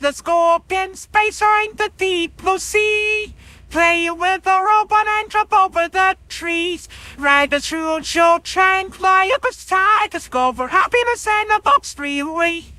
Let's go up in space or in the deep blue sea. Play with a robot and jump over the trees. Ride the true show, try and fly up a sky. Discover happiness and a box freeway.